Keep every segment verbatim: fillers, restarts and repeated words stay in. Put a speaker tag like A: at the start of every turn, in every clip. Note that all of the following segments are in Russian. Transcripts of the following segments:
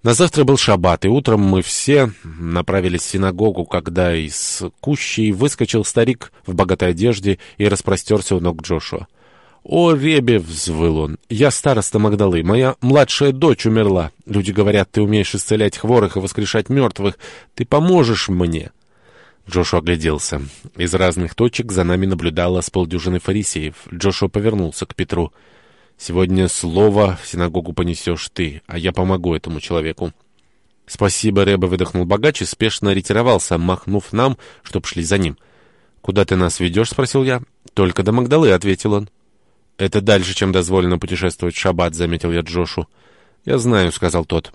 A: На завтра был шаббат, и утром мы все направились в синагогу, когда из кущей выскочил старик в богатой одежде и распростерся у ног Джошуа. «О, Ребе!» — взвыл он. «Я староста Магдалы. Моя младшая дочь умерла. Люди говорят, ты умеешь исцелять хворых и воскрешать мертвых. Ты поможешь мне?» Джошуа огляделся. Из разных точек за нами наблюдало с полдюжины фарисеев. Джошуа повернулся к Петру. «Сегодня слово в синагогу понесешь ты, а я помогу этому человеку». «Спасибо, Ребе», — выдохнул богач и спешно ретировался, махнув нам, чтоб шли за ним. «Куда ты нас ведешь?» — спросил я. «Только до Магдалы», — ответил он. «Это дальше, чем дозволено путешествовать в шаббат», — заметил я Джошу. «Я знаю», — сказал тот.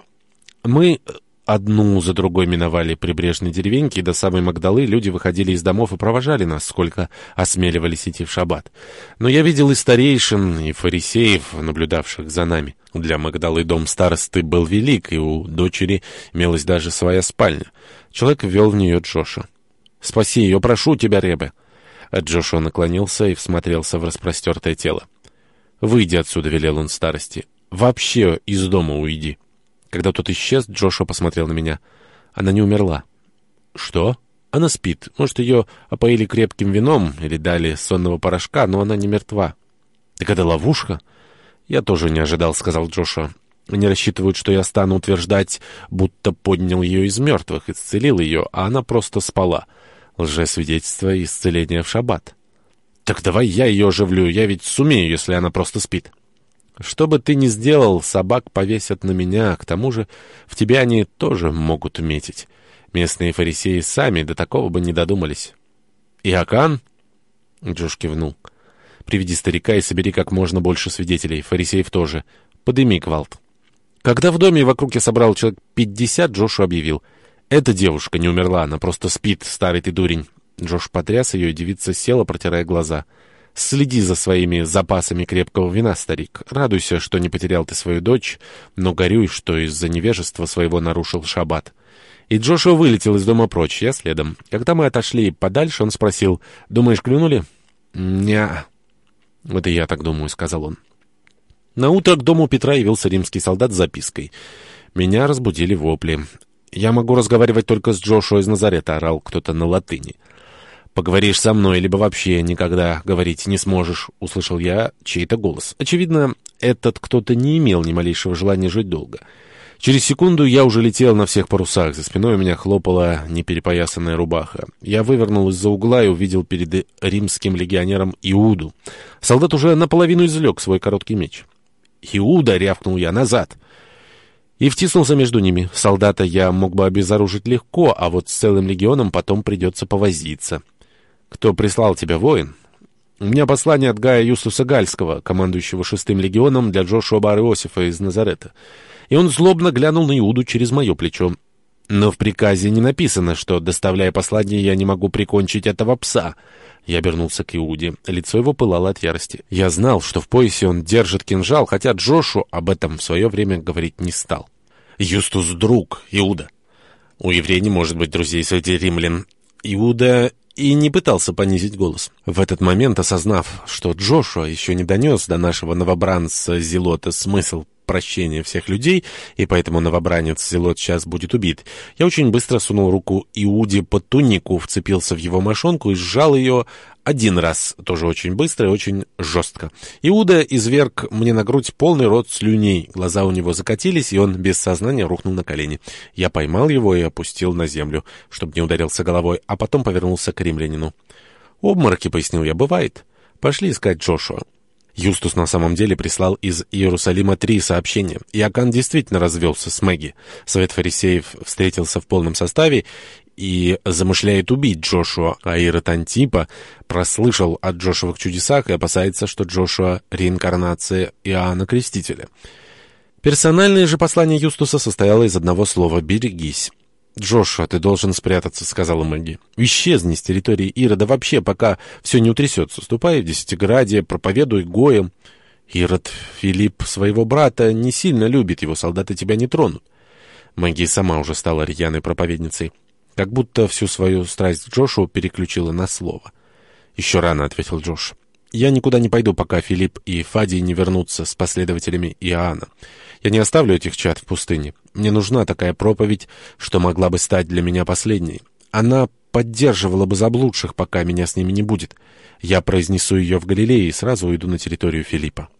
A: Мы одну за другой миновали прибрежные деревеньки, и до самой Магдалы люди выходили из домов и провожали нас, сколько осмеливались идти в шаббат. Но я видел и старейшин, и фарисеев, наблюдавших за нами. Для Магдалы дом старосты был велик, и у дочери имелась даже своя спальня. Человек ввел в нее Джоша. «Спаси ее, прошу тебя, Ребе». Джошуа наклонился и всмотрелся в распростертое тело. «Выйди отсюда», — велел он старости. «Вообще из дома уйди». Когда тот исчез, Джошуа посмотрел на меня. Она не умерла. «Что?» «Она спит. Может, ее опоили крепким вином или дали сонного порошка, но она не мертва». «Так это ловушка?» «Я тоже не ожидал», — сказал Джошуа. «Они рассчитывают, что я стану утверждать, будто поднял ее из мертвых, исцелил ее, а она просто спала. Лжесвидетельство и исцеление в шаббат». «Так давай я ее оживлю, я ведь сумею, если она просто спит». «Что бы ты ни сделал, собак повесят на меня, к тому же в тебя они тоже могут метить. Местные фарисеи сами до такого бы не додумались». «Иоакан?» — Джош кивнул. «Приведи старика и собери как можно больше свидетелей, фарисеев тоже. Подыми гвалт». Когда в доме вокруг я собрал человек пятьдесят, Джошу объявил: «Эта девушка не умерла, она просто спит, старый ты дурень». Джош потряс ее, и девица села, протирая глаза. «Следи за своими запасами крепкого вина, старик. Радуйся, что не потерял ты свою дочь, но горюй, что из-за невежества своего нарушил шаббат». И Джошуа вылетел из дома прочь, я следом. Когда мы отошли подальше, он спросил: «Думаешь, клюнули?» «Не-а». «Вот и я так думаю», — сказал он. Наутро к дому Петра явился римский солдат с запиской. Меня разбудили вопли. «Я могу разговаривать только с Джошуа из Назарета», — орал кто-то на латыни. «Поговоришь со мной, либо вообще никогда говорить не сможешь», — услышал я чей-то голос. Очевидно, этот кто-то не имел ни малейшего желания жить долго. Через секунду я уже летел на всех парусах. За спиной у меня хлопала неперепоясанная рубаха. Я вывернул из-за угла и увидел перед римским легионером Иуду. Солдат уже наполовину извлек свой короткий меч. «Иуда!» — рявкнул я. «Назад!» И втиснулся между ними. Солдата я мог бы обезоружить легко, а вот с целым легионом потом придется повозиться. «Кто прислал тебя, воин?» «У меня послание от Гая Юстуса Гальского, командующего шестым легионом, для Джошуа бар-Иосифа из Назарета». И он злобно глянул на Иуду через мое плечо. «Но в приказе не написано, что, доставляя послание, я не могу прикончить этого пса». Я обернулся к Иуде. Лицо его пылало от ярости. Я знал, что в поясе он держит кинжал, хотя Джошу об этом в свое время говорить не стал. «Юстус — друг, Иуда. У еврея не может быть друзей среди римлян». Иуда и не пытался понизить голос. В этот момент, осознав, что Джошуа еще не донес до нашего новобранца Зелота смысл прощения всех людей, и поэтому новобранец Зелот сейчас будет убит, я очень быстро сунул руку Иуде под тунику, вцепился в его мошонку и сжал ее один раз, тоже очень быстро и очень жестко. Иуда изверг мне на грудь полный рот слюней, глаза у него закатились, и он без сознания рухнул на колени. Я поймал его и опустил на землю, чтобы не ударился головой, а потом повернулся к римлянину. «Обмороки», — пояснил я, — «бывает. Пошли искать Джошуа». Юстус на самом деле прислал из Иерусалима три сообщения. Иоакан действительно развелся с Мэгги. Совет фарисеев встретился в полном составе и замышляет убить Джошуа, а Ирод Антипа прослышал о Джошуовых чудесах и опасается, что Джошуа — реинкарнация Иоанна Крестителя. Персональное же послание Юстуса состояло из одного слова «берегись». «Джошуа, ты должен спрятаться», — сказала Мэгги. «Исчезни с территории Ирода вообще, пока все не утрясется. Ступай в Десятиградие, проповедуй гоем. Ирод Филипп своего брата не сильно любит, его солдаты тебя не тронут». Мэгги сама уже стала рьяной проповедницей. Как будто всю свою страсть к Джошуа переключила на слово. «Еще рано», — ответил Джош. «Я никуда не пойду, пока Филипп и Фадий не вернутся с последователями Иоанна. Я не оставлю этих чад в пустыне. Мне нужна такая проповедь, что могла бы стать для меня последней. Она поддерживала бы заблудших, пока меня с ними не будет. Я произнесу ее в Галилее и сразу уйду на территорию Филиппа».